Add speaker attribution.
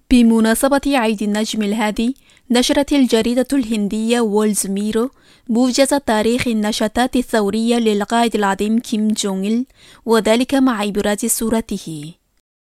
Speaker 1: بمناسبة عيد النجم الهادي، نشرت الجريدة الهندية وولز ميرو موجز تاريخ النشاطات الثورية للقائد العظيم كيم جونغ إل، وذلك مع إبراز صورته.